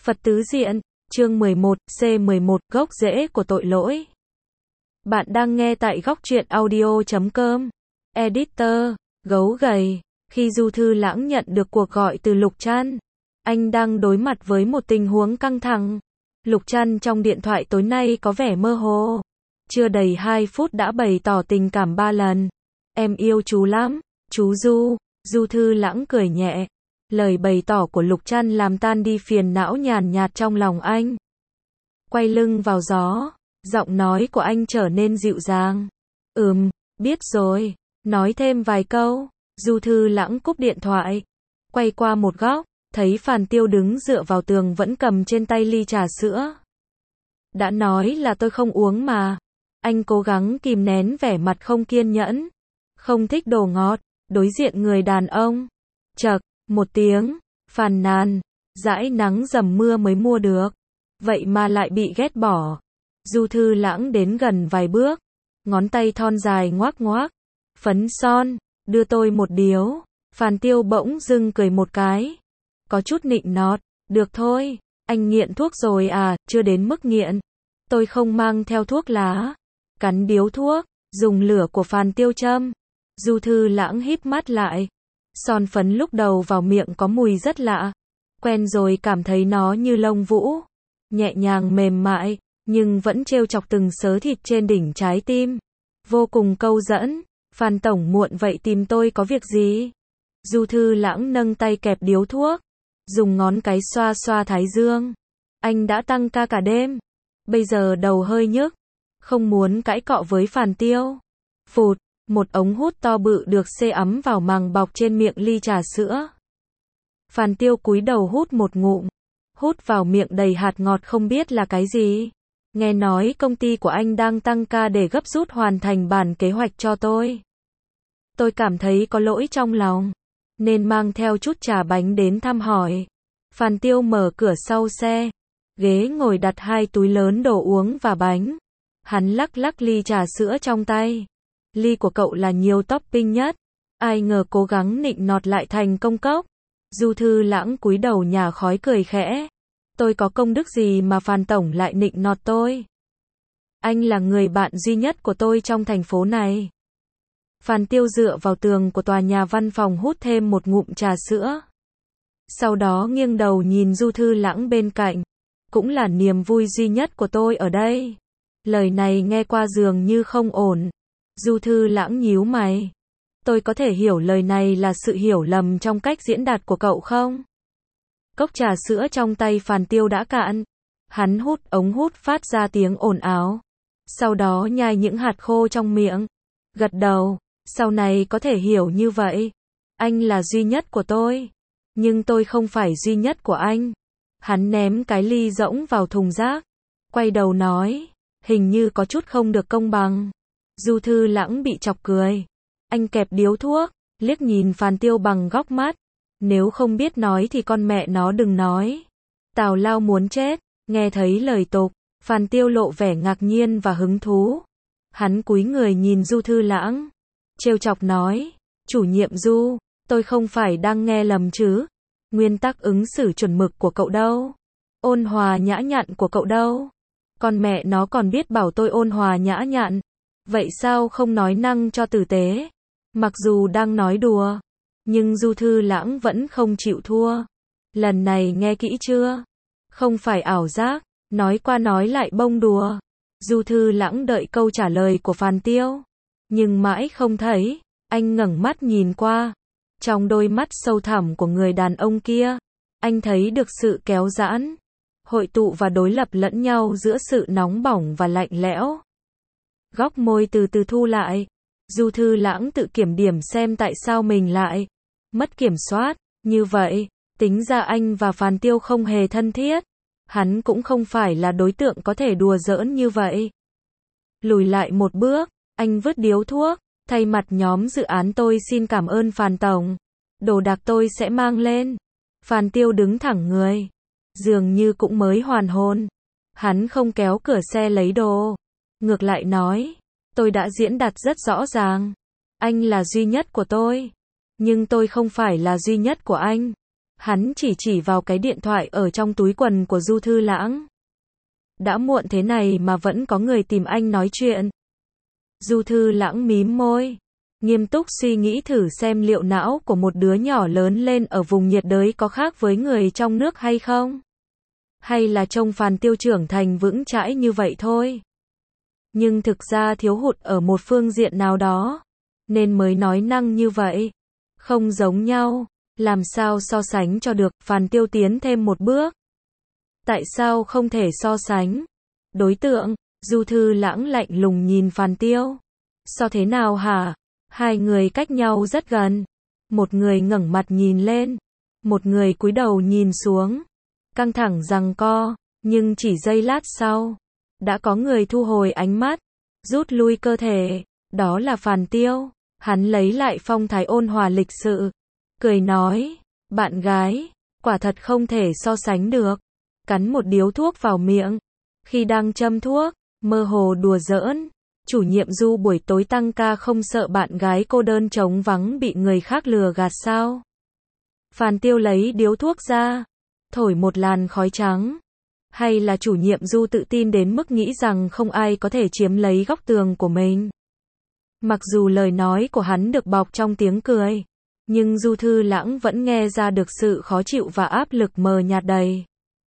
Phật tứ diện, chương 11, C11, gốc rễ của tội lỗi. Bạn đang nghe tại góc truyện audio.com. Editor, gấu gầy. Khi Du Thư Lãng nhận được cuộc gọi từ Lục Trăn, anh đang đối mặt với một tình huống căng thẳng. Lục Trăn trong điện thoại tối nay có vẻ mơ hồ. Chưa đầy 2 phút đã bày tỏ tình cảm 3 lần. Em yêu chú lắm, chú Du. Du Thư Lãng cười nhẹ. Lời bày tỏ của Lục Trăn làm tan đi phiền não nhàn nhạt trong lòng anh. Quay lưng vào gió, giọng nói của anh trở nên dịu dàng. Biết rồi. Nói thêm vài câu. Du Thư Lãng cúp điện thoại. Quay qua một góc, thấy Phàn Tiêu đứng dựa vào tường vẫn cầm trên tay ly trà sữa. Đã nói là tôi không uống mà. Anh cố gắng kìm nén vẻ mặt không kiên nhẫn. Không thích đồ ngọt, đối diện người đàn ông. Chậc, một tiếng, phàn nàn, dãi nắng dầm mưa mới mua được. Vậy mà lại bị ghét bỏ. Du Thư Lãng đến gần vài bước. Ngón tay thon dài ngoác ngoác. Phấn son, đưa tôi một điếu. Phàn Tiêu bỗng dưng cười một cái. Có chút nịnh nọt, được thôi, anh nghiện thuốc rồi à, chưa đến mức nghiện. Tôi không mang theo thuốc lá. Cắn điếu thuốc, dùng lửa của Phàn Tiêu châm. Du Thư Lãng híp mắt lại. Son phấn lúc đầu vào miệng có mùi rất lạ. Quen rồi cảm thấy nó như lông vũ. Nhẹ nhàng mềm mại, nhưng vẫn trêu chọc từng sớ thịt trên đỉnh trái tim. Vô cùng câu dẫn. Phan tổng muộn vậy tìm tôi có việc gì? Du Thư Lãng nâng tay kẹp điếu thuốc. Dùng ngón cái xoa xoa thái dương. Anh đã tăng ca cả đêm. Bây giờ đầu hơi nhức. Không muốn cãi cọ với Phàn Tiêu. Phụt. Một ống hút to bự được xê ấm vào màng bọc trên miệng ly trà sữa. Phàn Tiêu cúi đầu hút một ngụm. Hút vào miệng đầy hạt ngọt không biết là cái gì. Nghe nói công ty của anh đang tăng ca để gấp rút hoàn thành bản kế hoạch cho tôi. Tôi cảm thấy có lỗi trong lòng. Nên mang theo chút trà bánh đến thăm hỏi. Phàn Tiêu mở cửa sau xe. Ghế ngồi đặt 2 túi lớn đồ uống và bánh. Hắn lắc lắc ly trà sữa trong tay. Ly của cậu là nhiều topping nhất. Ai ngờ cố gắng nịnh nọt lại thành công cốc. Du Thư Lãng cúi đầu nhả khói cười khẽ. Tôi có công đức gì mà Phàn tổng lại nịnh nọt tôi? Anh là người bạn duy nhất của tôi trong thành phố này. Phàn Tiêu dựa vào tường của tòa nhà văn phòng hút thêm một ngụm trà sữa. Sau đó nghiêng đầu nhìn Du Thư Lãng bên cạnh. Cũng là niềm vui duy nhất của tôi ở đây. Lời này nghe qua dường như không ổn. Du Thư Lãng nhíu mày. Tôi có thể hiểu lời này là sự hiểu lầm trong cách diễn đạt của cậu không? Cốc trà sữa trong tay Phàn Tiêu đã cạn. Hắn hút ống hút phát ra tiếng ồn ào. Sau đó nhai những hạt khô trong miệng. Gật đầu. Sau này có thể hiểu như vậy. Anh là duy nhất của tôi. Nhưng tôi không phải duy nhất của anh. Hắn ném cái ly rỗng vào thùng rác. Quay đầu nói. Hình như có chút không được công bằng. Du Thư Lãng bị chọc cười. Anh kẹp điếu thuốc, liếc nhìn Phàn Tiêu bằng góc mắt. Nếu không biết nói thì con mẹ nó đừng nói. Tào lao muốn chết. Nghe thấy lời tục, Phàn Tiêu lộ vẻ ngạc nhiên và hứng thú. Hắn cúi người nhìn Du Thư Lãng. Trêu chọc nói. Chủ nhiệm Du, tôi không phải đang nghe lầm chứ. Nguyên tắc ứng xử chuẩn mực của cậu đâu? Ôn hòa nhã nhặn của cậu đâu? Con mẹ nó còn biết bảo tôi ôn hòa nhã nhặn. Vậy sao không nói năng cho tử tế? Mặc dù đang nói đùa, nhưng Du Thư Lãng vẫn không chịu thua. Lần này nghe kỹ chưa? Không phải ảo giác, nói qua nói lại bông đùa. Du Thư Lãng đợi câu trả lời của Phàn Tiêu, nhưng mãi không thấy. Anh ngẩng mắt nhìn qua. Trong đôi mắt sâu thẳm của người đàn ông kia, anh thấy được sự kéo giãn, hội tụ và đối lập lẫn nhau giữa sự nóng bỏng và lạnh lẽo. Góc môi từ từ thu lại. Du Thư Lãng tự kiểm điểm xem tại sao mình lại mất kiểm soát như vậy. Tính ra anh và Phàn Tiêu không hề thân thiết. Hắn cũng không phải là đối tượng có thể đùa giỡn như vậy. Lùi lại một bước, anh vứt điếu thuốc. Thay mặt nhóm dự án tôi xin cảm ơn Phàn tổng. Đồ đạc tôi sẽ mang lên. Phàn Tiêu đứng thẳng người. Dường như cũng mới hoàn hồn. Hắn không kéo cửa xe lấy đồ. Ngược lại nói. Tôi đã diễn đạt rất rõ ràng. Anh là duy nhất của tôi. Nhưng tôi không phải là duy nhất của anh. Hắn chỉ vào cái điện thoại ở trong túi quần của Du Thư Lãng. Đã muộn thế này mà vẫn có người tìm anh nói chuyện. Du Thư Lãng mím môi, nghiêm túc suy nghĩ thử xem liệu não của một đứa nhỏ lớn lên ở vùng nhiệt đới có khác với người trong nước hay không? Hay là trông Phàn Tiêu trưởng thành vững chãi như vậy thôi? Nhưng thực ra thiếu hụt ở một phương diện nào đó, nên mới nói năng như vậy. Không giống nhau, làm sao so sánh cho được, Phàn Tiêu tiến thêm một bước. Tại sao không thể so sánh? Đối tượng, Du Thư Lãng lạnh lùng nhìn Phàn Tiêu. So thế nào hả? Hai người cách nhau rất gần. Một người ngẩng mặt nhìn lên, một người cúi đầu nhìn xuống. Căng thẳng giằng co, nhưng chỉ giây lát sau, đã có người thu hồi ánh mắt, rút lui cơ thể. Đó là Phàn Tiêu. Hắn lấy lại phong thái ôn hòa lịch sự, cười nói, bạn gái, quả thật không thể so sánh được. Cắn một điếu thuốc vào miệng. Khi đang châm thuốc, mơ hồ đùa giỡn. Chủ nhiệm Du buổi tối tăng ca không sợ bạn gái cô đơn trống vắng bị người khác lừa gạt sao? Phàn Tiêu lấy điếu thuốc ra, thổi một làn khói trắng. Hay là chủ nhiệm Du tự tin đến mức nghĩ rằng không ai có thể chiếm lấy góc tường của mình? Mặc dù lời nói của hắn được bọc trong tiếng cười, nhưng Du Thư Lãng vẫn nghe ra được sự khó chịu và áp lực mờ nhạt đầy.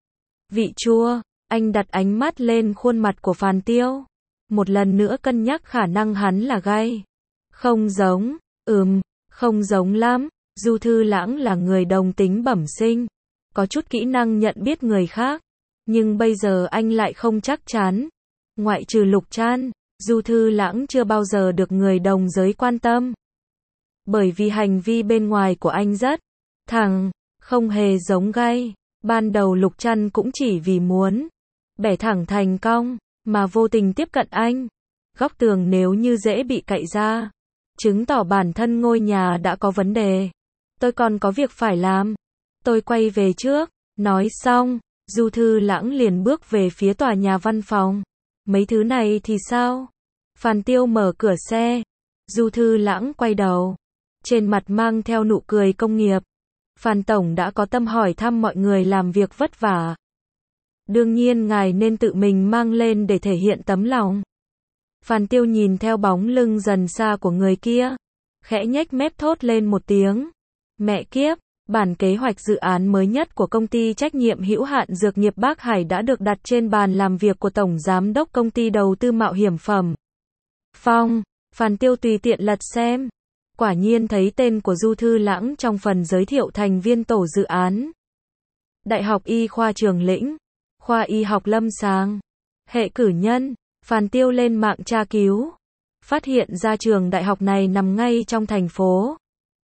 Vị chua, anh đặt ánh mắt lên khuôn mặt của Phàn Tiêu. Một lần nữa cân nhắc khả năng hắn là gay. Không giống, không giống lắm. Du Thư Lãng là người đồng tính bẩm sinh, có chút kỹ năng nhận biết người khác. Nhưng bây giờ anh lại không chắc chắn. Ngoại trừ Lục Trăn, Du Thư Lãng chưa bao giờ được người đồng giới quan tâm. Bởi vì hành vi bên ngoài của anh rất thẳng, không hề giống gay. Ban đầu Lục Trăn cũng chỉ vì muốn bẻ thẳng thành cong, mà vô tình tiếp cận anh. Góc tường nếu như dễ bị cạy ra, chứng tỏ bản thân ngôi nhà đã có vấn đề. Tôi còn có việc phải làm. Tôi quay về trước. Nói xong, Du Thư Lãng liền bước về phía tòa nhà văn phòng. Mấy thứ này thì sao? Phàn Tiêu mở cửa xe. Du Thư Lãng quay đầu. Trên mặt mang theo nụ cười công nghiệp. Phàn Tổng đã có tâm hỏi thăm mọi người làm việc vất vả. Đương nhiên ngài nên tự mình mang lên để thể hiện tấm lòng. Phàn Tiêu nhìn theo bóng lưng dần xa của người kia, khẽ nhếch mép thốt lên một tiếng. Mẹ kiếp, bản kế hoạch dự án mới nhất của công ty trách nhiệm hữu hạn Dược nghiệp Bắc Hải đã được đặt trên bàn làm việc của Tổng Giám đốc công ty đầu tư mạo hiểm phẩm. Phong, Phàn Tiêu tùy tiện lật xem. Quả nhiên thấy tên của Du Thư Lãng trong phần giới thiệu thành viên tổ dự án. Đại học Y khoa Trường Lĩnh, khoa y học lâm sàng, hệ cử nhân. Phàn Tiêu lên mạng tra cứu, phát hiện ra trường đại học này nằm ngay trong thành phố.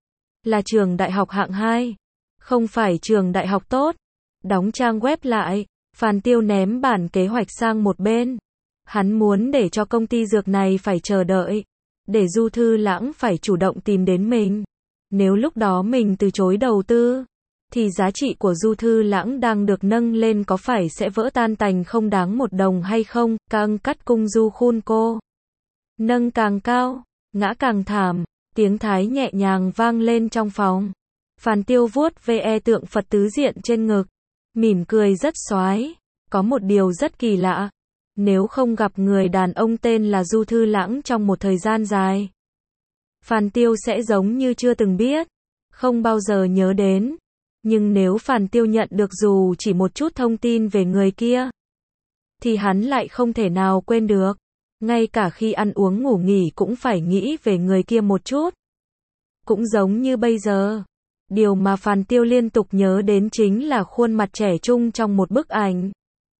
Là trường đại học hạng 2, không phải trường đại học tốt. Đóng trang web lại, Phàn Tiêu ném bản kế hoạch sang một bên. Hắn muốn để cho công ty dược này phải chờ đợi, để Du Thư Lãng phải chủ động tìm đến mình. Nếu lúc đó mình từ chối đầu tư, thì giá trị của Du Thư Lãng đang được nâng lên có phải sẽ vỡ tan tành không đáng một đồng hay không? Càng cắt cung Du khun cô. Nâng càng cao, ngã càng thảm. Tiếng Thái nhẹ nhàng vang lên trong phòng. Phàn Tiêu vuốt ve tượng Phật tứ diện trên ngực, mỉm cười rất xoái. Có một điều rất kỳ lạ. Nếu không gặp người đàn ông tên là Du Thư Lãng trong một thời gian dài, Phàn Tiêu sẽ giống như chưa từng biết, không bao giờ nhớ đến. Nhưng nếu Phàn Tiêu nhận được dù chỉ một chút thông tin về người kia, thì hắn lại không thể nào quên được. Ngay cả khi ăn uống ngủ nghỉ cũng phải nghĩ về người kia một chút. Cũng giống như bây giờ, điều mà Phàn Tiêu liên tục nhớ đến chính là khuôn mặt trẻ trung trong một bức ảnh.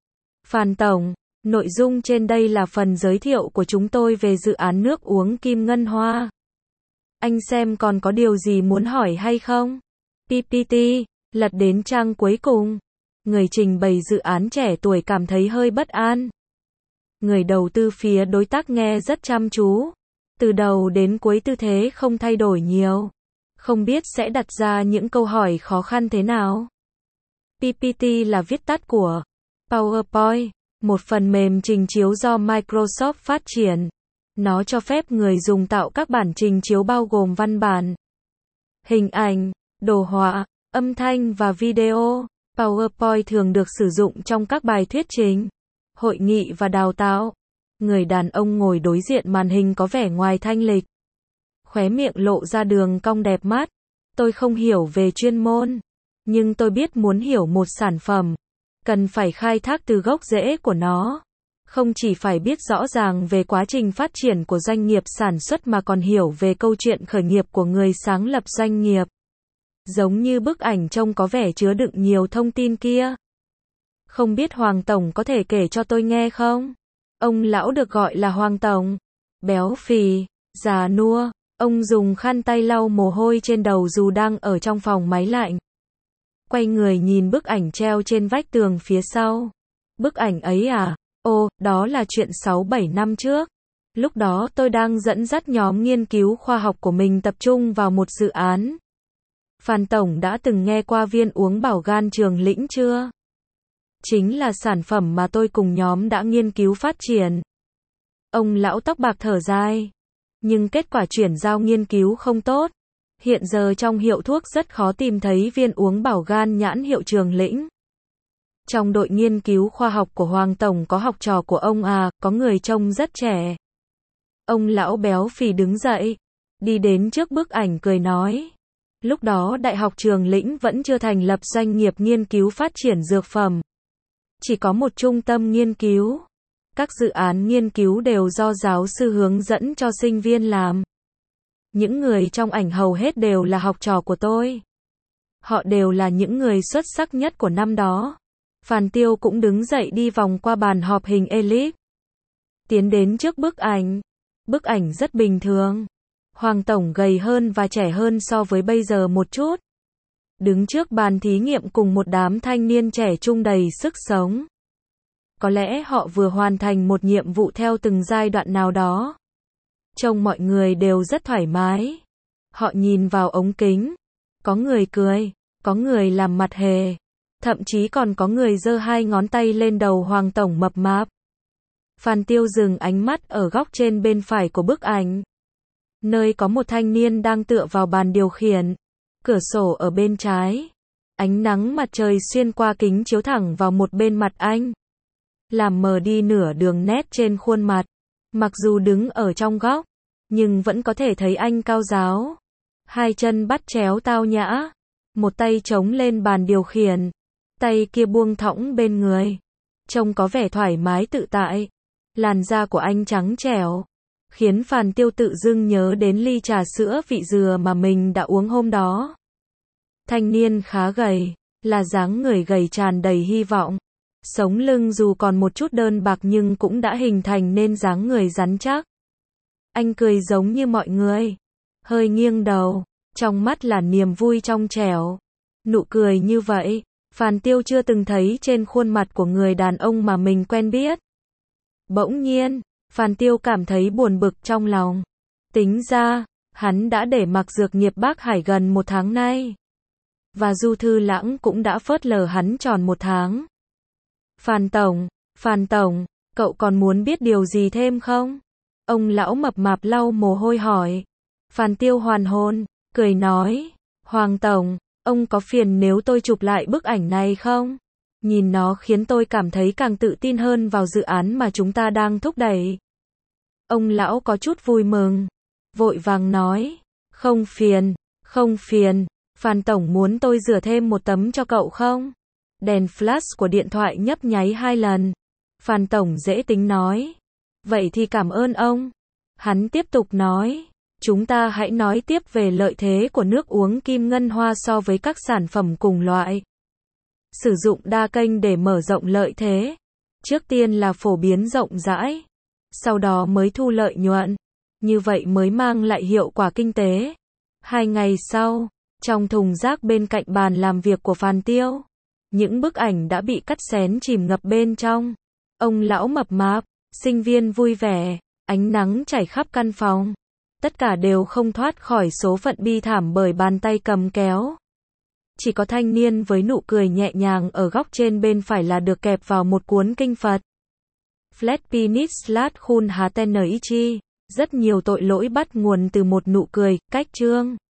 Phàn Tổng, nội dung trên đây là phần giới thiệu của chúng tôi về dự án nước uống Kim Ngân Hoa. Anh xem còn có điều gì muốn hỏi hay không? PPT, lật đến trang cuối cùng. Người trình bày dự án trẻ tuổi cảm thấy hơi bất an. Người đầu tư phía đối tác nghe rất chăm chú. Từ đầu đến cuối tư thế không thay đổi nhiều. Không biết sẽ đặt ra những câu hỏi khó khăn thế nào. PPT là viết tắt của PowerPoint, một phần mềm trình chiếu do Microsoft phát triển. Nó cho phép người dùng tạo các bản trình chiếu bao gồm văn bản, hình ảnh, đồ họa, Âm thanh và video, PowerPoint thường được sử dụng trong các bài thuyết trình, hội nghị và đào tạo. Người đàn ông ngồi đối diện màn hình có vẻ ngoài thanh lịch. Khóe miệng lộ ra đường cong đẹp mắt. Tôi không hiểu về chuyên môn, nhưng tôi biết muốn hiểu một sản phẩm, cần phải khai thác từ gốc rễ của nó. Không chỉ phải biết rõ ràng về quá trình phát triển của doanh nghiệp sản xuất mà còn hiểu về câu chuyện khởi nghiệp của người sáng lập doanh nghiệp. Giống như bức ảnh trông có vẻ chứa đựng nhiều thông tin kia. Không biết Hoàng Tổng có thể kể cho tôi nghe không? Ông lão được gọi là Hoàng Tổng. Béo phì, già nua, ông dùng khăn tay lau mồ hôi trên đầu dù đang ở trong phòng máy lạnh. Quay người nhìn bức ảnh treo trên vách tường phía sau. Bức ảnh ấy à? Ồ, đó là chuyện 6-7 năm trước. Lúc đó tôi đang dẫn dắt nhóm nghiên cứu khoa học của mình tập trung vào một dự án. Phan Tổng đã từng nghe qua viên uống bảo gan Trường Lĩnh chưa? Chính là sản phẩm mà tôi cùng nhóm đã nghiên cứu phát triển. Ông lão tóc bạc thở dài. Nhưng kết quả chuyển giao nghiên cứu không tốt. Hiện giờ trong hiệu thuốc rất khó tìm thấy viên uống bảo gan nhãn hiệu Trường Lĩnh. Trong đội nghiên cứu khoa học của Hoàng Tổng có học trò của ông à, có người trông rất trẻ. Ông lão béo phì đứng dậy, đi đến trước bức ảnh cười nói. Lúc đó Đại học Trường Lĩnh vẫn chưa thành lập doanh nghiệp nghiên cứu phát triển dược phẩm. Chỉ có một trung tâm nghiên cứu. Các dự án nghiên cứu đều do giáo sư hướng dẫn cho sinh viên làm. Những người trong ảnh hầu hết đều là học trò của tôi. Họ đều là những người xuất sắc nhất của năm đó. Phan Tiêu cũng đứng dậy đi vòng qua bàn họp hình elip. Tiến đến trước bức ảnh. Bức ảnh rất bình thường. Hoàng Tổng gầy hơn và trẻ hơn so với bây giờ một chút. Đứng trước bàn thí nghiệm cùng một đám thanh niên trẻ trung đầy sức sống. Có lẽ họ vừa hoàn thành một nhiệm vụ theo từng giai đoạn nào đó. Trông mọi người đều rất thoải mái. Họ nhìn vào ống kính. Có người cười, có người làm mặt hề. Thậm chí còn có người giơ 2 ngón tay lên đầu Hoàng Tổng mập mạp. Phan Tiêu dừng ánh mắt ở góc trên bên phải của bức ảnh. Nơi có một thanh niên đang tựa vào bàn điều khiển. Cửa sổ ở bên trái. Ánh nắng mặt trời xuyên qua kính chiếu thẳng vào một bên mặt anh. Làm mờ đi nửa đường nét trên khuôn mặt. Mặc dù đứng ở trong góc, nhưng vẫn có thể thấy anh cao ráo. 2 chân bắt chéo tao nhã. Một tay chống lên bàn điều khiển. Tay kia buông thõng bên người. Trông có vẻ thoải mái tự tại. Làn da của anh trắng trẻo. Khiến Phan Tiêu tự dưng nhớ đến ly trà sữa vị dừa mà mình đã uống hôm đó. Thanh niên khá gầy. Là dáng người gầy tràn đầy hy vọng. Sống lưng dù còn một chút đơn bạc nhưng cũng đã hình thành nên dáng người rắn chắc. Anh cười giống như mọi người. Hơi nghiêng đầu. Trong mắt là niềm vui trong trẻo. Nụ cười như vậy, Phan Tiêu chưa từng thấy trên khuôn mặt của người đàn ông mà mình quen biết. Bỗng nhiên, Phan Tiêu cảm thấy buồn bực trong lòng. Tính ra, hắn đã để mặc dược nghiệp Bắc Hải gần 1 tháng nay. Và Du Thư Lãng cũng đã phớt lờ hắn tròn 1 tháng. Phan Tổng, cậu còn muốn biết điều gì thêm không? Ông lão mập mạp lau mồ hôi hỏi. Phan Tiêu hoàn hồn, cười nói. Hoàng Tổng, ông có phiền nếu tôi chụp lại bức ảnh này không? Nhìn nó khiến tôi cảm thấy càng tự tin hơn vào dự án mà chúng ta đang thúc đẩy. Ông lão có chút vui mừng. Vội vàng nói. Không phiền. Phan Tổng muốn tôi rửa thêm một tấm cho cậu không? Đèn flash của điện thoại nhấp nháy 2 lần. Phan Tổng dễ tính nói. Vậy thì cảm ơn ông. Hắn tiếp tục nói. Chúng ta hãy nói tiếp về lợi thế của nước uống Kim Ngân Hoa so với các sản phẩm cùng loại. Sử dụng đa kênh để mở rộng lợi thế. Trước tiên là phổ biến rộng rãi. Sau đó mới thu lợi nhuận. Như vậy mới mang lại hiệu quả kinh tế. 2 ngày sau, trong thùng rác bên cạnh bàn làm việc của Phan Tiêu, những bức ảnh đã bị cắt xén chìm ngập bên trong. Ông lão mập mạp, sinh viên vui vẻ, ánh nắng chảy khắp căn phòng. Tất cả đều không thoát khỏi số phận bi thảm bởi bàn tay cầm kéo. Chỉ có thanh niên với nụ cười nhẹ nhàng ở góc trên bên phải là được kẹp vào một cuốn kinh Phật. Flat Pinit Slat Khun Haten Ichi. Rất nhiều tội lỗi bắt nguồn từ một nụ cười, cách chương.